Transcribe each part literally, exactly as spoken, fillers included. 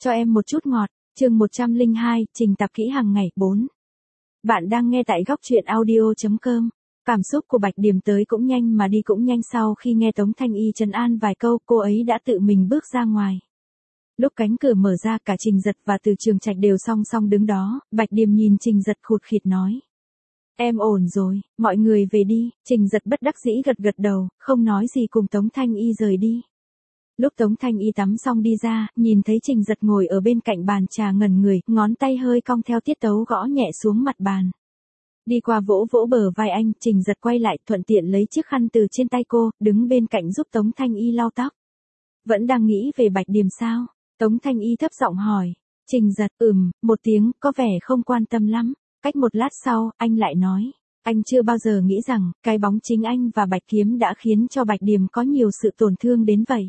Cho em một chút ngọt, chương một trăm lẻ hai, trình tập kỹ hàng ngày, bốn. Bạn đang nghe tại góc truyện audio.com. Cảm xúc của Bạch Điềm tới cũng nhanh mà đi cũng nhanh, sau khi nghe Tống Thanh Y trấn an vài câu, cô ấy đã tự mình bước ra ngoài. Lúc cánh cửa mở ra, cả Trình Giật và Từ Trường Trạch đều song song đứng đó, Bạch Điềm nhìn Trình Giật khụt khịt nói. Em ổn rồi, mọi người về đi. Trình Giật bất đắc dĩ gật gật đầu, không nói gì cùng Tống Thanh Y rời đi. Lúc Tống Thanh Y tắm xong đi ra, nhìn thấy Trình Giật ngồi ở bên cạnh bàn trà ngẩn người, ngón tay hơi cong theo tiết tấu gõ nhẹ xuống mặt bàn. Đi qua vỗ vỗ bờ vai anh, Trình Giật quay lại, thuận tiện lấy chiếc khăn từ trên tay cô, đứng bên cạnh giúp Tống Thanh Y lau tóc. Vẫn đang nghĩ về Bạch Điềm sao? Tống Thanh Y thấp giọng hỏi. Trình Giật, ừm, một tiếng, có vẻ không quan tâm lắm. Cách một lát sau, anh lại nói. Anh chưa bao giờ nghĩ rằng, cái bóng chính anh và Bạch Kiếm đã khiến cho Bạch Điềm có nhiều sự tổn thương đến vậy.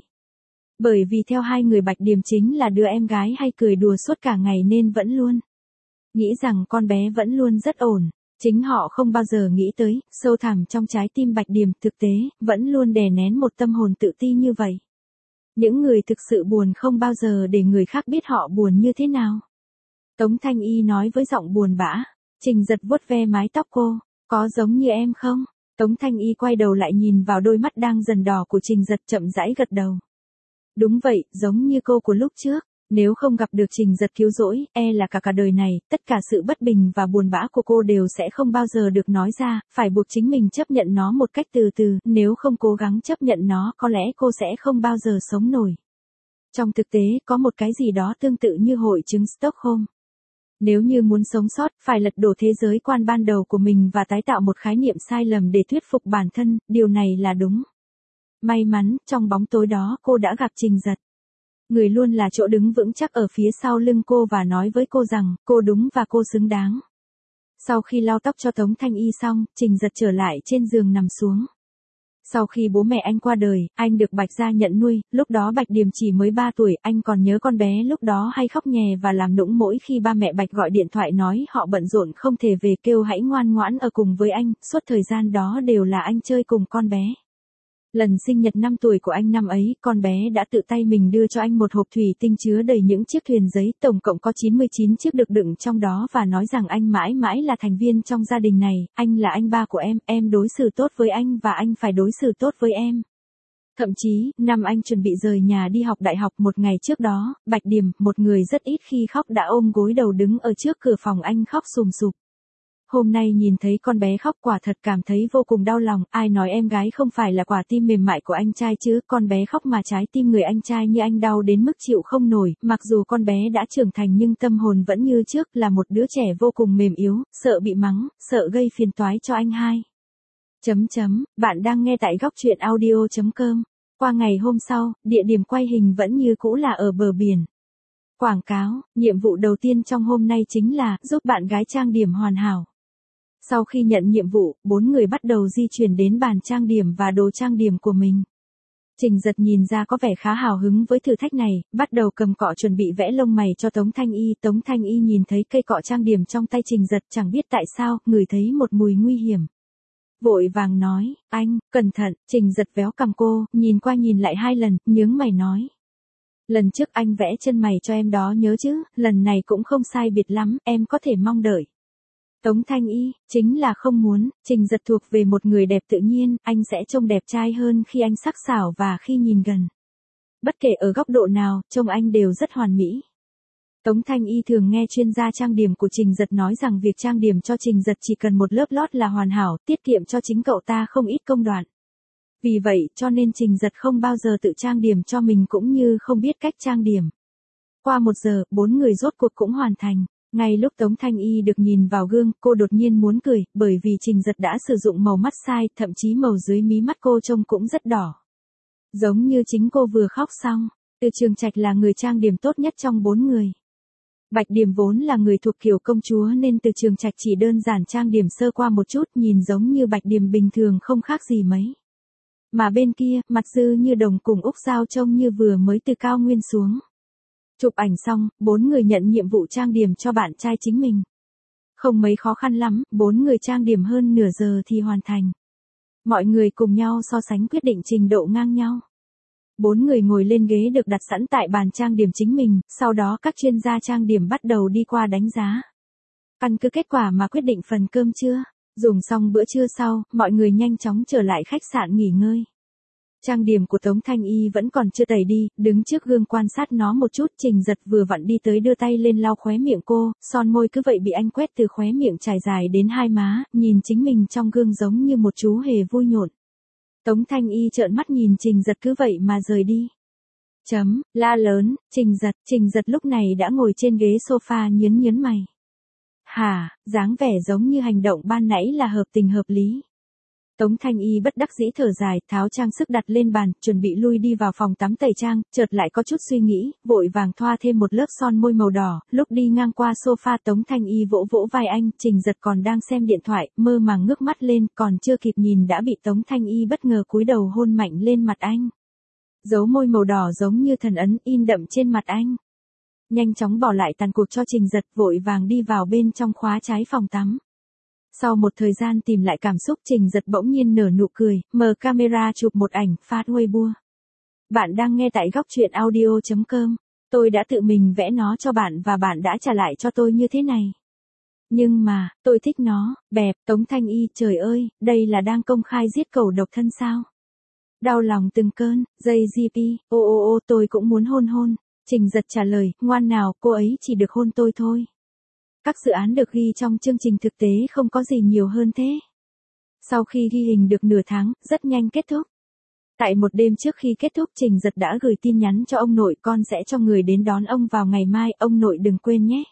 Bởi vì theo hai người Bạch Điềm chính là đứa em gái hay cười đùa suốt cả ngày nên vẫn luôn nghĩ rằng con bé vẫn luôn rất ổn. Chính họ không bao giờ nghĩ tới, sâu thẳm trong trái tim Bạch Điềm thực tế, vẫn luôn đè nén một tâm hồn tự ti như vậy. Những người thực sự buồn không bao giờ để người khác biết họ buồn như thế nào. Tống Thanh Y nói với giọng buồn bã. Trình Giật vuốt ve mái tóc cô. Có giống như em không? Tống Thanh Y quay đầu lại nhìn vào đôi mắt đang dần đỏ của Trình Giật, chậm rãi gật đầu. Đúng vậy, giống như cô của lúc trước. Nếu không gặp được Trình Giật cứu rỗi, e là cả cả đời này, tất cả sự bất bình và buồn bã của cô đều sẽ không bao giờ được nói ra, phải buộc chính mình chấp nhận nó một cách từ từ, nếu không cố gắng chấp nhận nó, có lẽ cô sẽ không bao giờ sống nổi. Trong thực tế, có một cái gì đó tương tự như hội chứng Stockholm. Nếu như muốn sống sót, phải lật đổ thế giới quan ban đầu của mình và tái tạo một khái niệm sai lầm để thuyết phục bản thân, điều này là đúng. May mắn, trong bóng tối đó cô đã gặp Trình Giật. Người luôn là chỗ đứng vững chắc ở phía sau lưng cô và nói với cô rằng, cô đúng và cô xứng đáng. Sau khi lau tóc cho Tống Thanh Y xong, Trình Giật trở lại trên giường nằm xuống. Sau khi bố mẹ anh qua đời, anh được Bạch gia nhận nuôi, lúc đó Bạch Điềm chỉ mới ba tuổi, anh còn nhớ con bé lúc đó hay khóc nhè và làm nũng mỗi khi ba mẹ Bạch gọi điện thoại nói họ bận rộn không thể về, kêu hãy ngoan ngoãn ở cùng với anh, suốt thời gian đó đều là anh chơi cùng con bé. Lần sinh nhật năm tuổi của anh năm ấy, con bé đã tự tay mình đưa cho anh một hộp thủy tinh chứa đầy những chiếc thuyền giấy, tổng cộng có chín mươi chín chiếc được đựng trong đó và nói rằng anh mãi mãi là thành viên trong gia đình này, anh là anh ba của em, em đối xử tốt với anh và anh phải đối xử tốt với em. Thậm chí, năm anh chuẩn bị rời nhà đi học đại học một ngày trước đó, Bạch Điềm, một người rất ít khi khóc đã ôm gối đầu đứng ở trước cửa phòng anh khóc sùm sụp. Hôm nay nhìn thấy con bé khóc quả thật cảm thấy vô cùng đau lòng, ai nói em gái không phải là quả tim mềm mại của anh trai chứ, con bé khóc mà trái tim người anh trai như anh đau đến mức chịu không nổi, mặc dù con bé đã trưởng thành nhưng tâm hồn vẫn như trước, là một đứa trẻ vô cùng mềm yếu, sợ bị mắng, sợ gây phiền toái cho anh hai. Chấm chấm, bạn đang nghe tại góc truyện audio.com. Qua ngày hôm sau, địa điểm quay hình vẫn như cũ là ở bờ biển. Quảng cáo, nhiệm vụ đầu tiên trong hôm nay chính là giúp bạn gái trang điểm hoàn hảo. Sau khi nhận nhiệm vụ, bốn người bắt đầu di chuyển đến bàn trang điểm và đồ trang điểm của mình. Trình Giật nhìn ra có vẻ khá hào hứng với thử thách này, bắt đầu cầm cọ chuẩn bị vẽ lông mày cho Tống Thanh Y. Tống Thanh Y nhìn thấy cây cọ trang điểm trong tay Trình Giật, chẳng biết tại sao, ngửi thấy một mùi nguy hiểm. Vội vàng nói, anh, cẩn thận. Trình Giật véo cằm cô, nhìn qua nhìn lại hai lần, nhướng mày nói. Lần trước anh vẽ chân mày cho em đó nhớ chứ, lần này cũng không sai biệt lắm, em có thể mong đợi. Tống Thanh Y, chính là không muốn. Trình Giật thuộc về một người đẹp tự nhiên, anh sẽ trông đẹp trai hơn khi anh sắc sảo và khi nhìn gần. Bất kể ở góc độ nào, trông anh đều rất hoàn mỹ. Tống Thanh Y thường nghe chuyên gia trang điểm của Trình Giật nói rằng việc trang điểm cho Trình Giật chỉ cần một lớp lót là hoàn hảo, tiết kiệm cho chính cậu ta không ít công đoạn. Vì vậy, cho nên Trình Giật không bao giờ tự trang điểm cho mình cũng như không biết cách trang điểm. Qua một giờ, bốn người rốt cuộc cũng hoàn thành. Ngay lúc Tống Thanh Y được nhìn vào gương, cô đột nhiên muốn cười, bởi vì Trình Giật đã sử dụng màu mắt sai, thậm chí màu dưới mí mắt cô trông cũng rất đỏ. Giống như chính cô vừa khóc xong. Từ Trường Trạch là người trang điểm tốt nhất trong bốn người. Bạch Điềm vốn là người thuộc kiểu công chúa nên Từ Trường Trạch chỉ đơn giản trang điểm sơ qua một chút, nhìn giống như Bạch Điềm bình thường không khác gì mấy. Mà bên kia, mặt Dư Như Đồng cùng Úc Giao trông như vừa mới từ cao nguyên xuống. Chụp ảnh xong, bốn người nhận nhiệm vụ trang điểm cho bạn trai chính mình. Không mấy khó khăn lắm, bốn người trang điểm hơn nửa giờ thì hoàn thành. Mọi người cùng nhau so sánh quyết định trình độ ngang nhau. Bốn người ngồi lên ghế được đặt sẵn tại bàn trang điểm chính mình, sau đó các chuyên gia trang điểm bắt đầu đi qua đánh giá. Căn cứ kết quả mà quyết định phần cơm trưa. Dùng xong bữa trưa sau, mọi người nhanh chóng trở lại khách sạn nghỉ ngơi. Trang điểm của Tống Thanh Y vẫn còn chưa tẩy đi, đứng trước gương quan sát nó một chút. Trình Giật vừa vặn đi tới đưa tay lên lau khóe miệng cô, son môi cứ vậy bị anh quét từ khóe miệng trải dài đến hai má, nhìn chính mình trong gương giống như một chú hề vui nhộn. Tống Thanh Y trợn mắt nhìn Trình Giật cứ vậy mà rời đi. Chấm, la lớn, Trình Giật, Trình Giật lúc này đã ngồi trên ghế sofa nhớn nhớn mày. Hả, dáng vẻ giống như hành động ban nãy là hợp tình hợp lý. Tống Thanh Y bất đắc dĩ thở dài, tháo trang sức đặt lên bàn, chuẩn bị lui đi vào phòng tắm tẩy trang, chợt lại có chút suy nghĩ, vội vàng thoa thêm một lớp son môi màu đỏ, lúc đi ngang qua sofa Tống Thanh Y vỗ vỗ vai anh, Trình Giật còn đang xem điện thoại, mơ màng ngước mắt lên, còn chưa kịp nhìn đã bị Tống Thanh Y bất ngờ cúi đầu hôn mạnh lên mặt anh. Dấu môi màu đỏ giống như thần ấn in đậm trên mặt anh. Nhanh chóng bỏ lại tàn cuộc cho Trình Giật, vội vàng đi vào bên trong khóa trái phòng tắm. Sau một thời gian tìm lại cảm xúc, Trình Giật bỗng nhiên nở nụ cười, mở camera chụp một ảnh, phát Weibo. Bạn đang nghe tại góc truyện audio chấm com. Tôi đã tự mình vẽ nó cho bạn và bạn đã trả lại cho tôi như thế này. Nhưng mà, tôi thích nó, bẹp, Tống Thanh Y, trời ơi, đây là đang công khai giết cầu độc thân sao? Đau lòng từng cơn, dây giê pê, ô ô ô tôi cũng muốn hôn hôn. Trình Giật trả lời, ngoan nào, cô ấy chỉ được hôn tôi thôi. Các dự án được ghi trong chương trình thực tế không có gì nhiều hơn thế. Sau khi ghi hình được nửa tháng, rất nhanh kết thúc. Tại một đêm trước khi kết thúc, Trình Giật đã gửi tin nhắn cho ông nội, con sẽ cho người đến đón ông vào ngày mai, ông nội đừng quên nhé.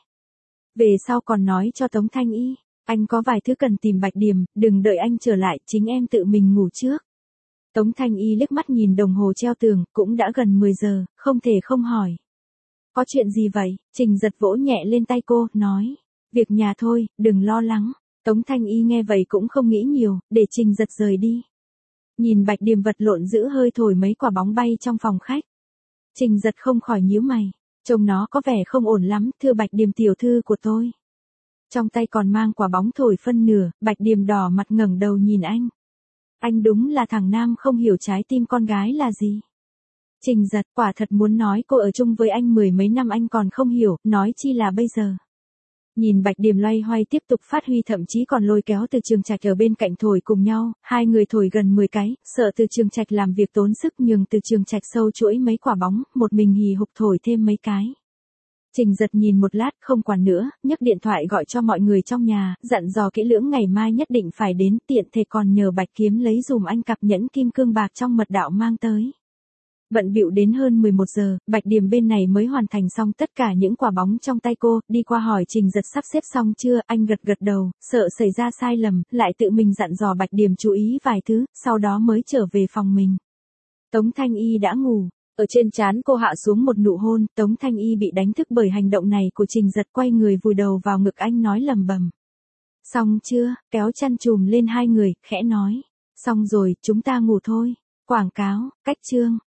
Về sau còn nói cho Tống Thanh Y, anh có vài thứ cần tìm Bạch Điềm, đừng đợi anh trở lại, chính em tự mình ngủ trước. Tống Thanh Y liếc mắt nhìn đồng hồ treo tường, cũng đã gần mười giờ, không thể không hỏi. Có chuyện gì vậy? Trình Giật vỗ nhẹ lên tay cô, nói. Việc nhà thôi, đừng lo lắng. Tống Thanh Y nghe vậy cũng không nghĩ nhiều, để Trình Giật rời đi. Nhìn Bạch Điềm vật lộn giữ hơi thổi mấy quả bóng bay trong phòng khách. Trình Giật không khỏi nhíu mày. Trông nó có vẻ không ổn lắm, thưa Bạch Điềm tiểu thư của tôi. Trong tay còn mang quả bóng thổi phân nửa, Bạch Điềm đỏ mặt ngẩng đầu nhìn anh. Anh đúng là thằng nam không hiểu trái tim con gái là gì. Trình Giật, quả thật muốn nói cô ở chung với anh mười mấy năm anh còn không hiểu, nói chi là bây giờ. Nhìn Bạch Điềm loay hoay tiếp tục phát huy, thậm chí còn lôi kéo Từ Trường Trạch ở bên cạnh thổi cùng nhau, hai người thổi gần mười cái, sợ Từ Trường Trạch làm việc tốn sức nhường Từ Trường Trạch sâu chuỗi mấy quả bóng, một mình hì hục thổi thêm mấy cái. Trình Giật nhìn một lát không quản nữa, nhấc điện thoại gọi cho mọi người trong nhà, dặn dò kỹ lưỡng ngày mai nhất định phải đến, tiện thể còn nhờ Bạch Kiếm lấy dùm anh cặp nhẫn kim cương bạc trong mật đạo mang tới. Bận bịu đến hơn mười một giờ, Bạch Điềm bên này mới hoàn thành xong tất cả những quả bóng trong tay cô, đi qua hỏi Trình Giật sắp xếp xong chưa, anh gật gật đầu, sợ xảy ra sai lầm, lại tự mình dặn dò Bạch Điềm chú ý vài thứ, sau đó mới trở về phòng mình. Tống Thanh Y đã ngủ, ở trên trán cô hạ xuống một nụ hôn, Tống Thanh Y bị đánh thức bởi hành động này của Trình Giật, quay người vùi đầu vào ngực anh nói lầm bầm. Xong chưa, kéo chăn chùm lên hai người, khẽ nói. Xong rồi, chúng ta ngủ thôi. Quảng cáo, cách chương.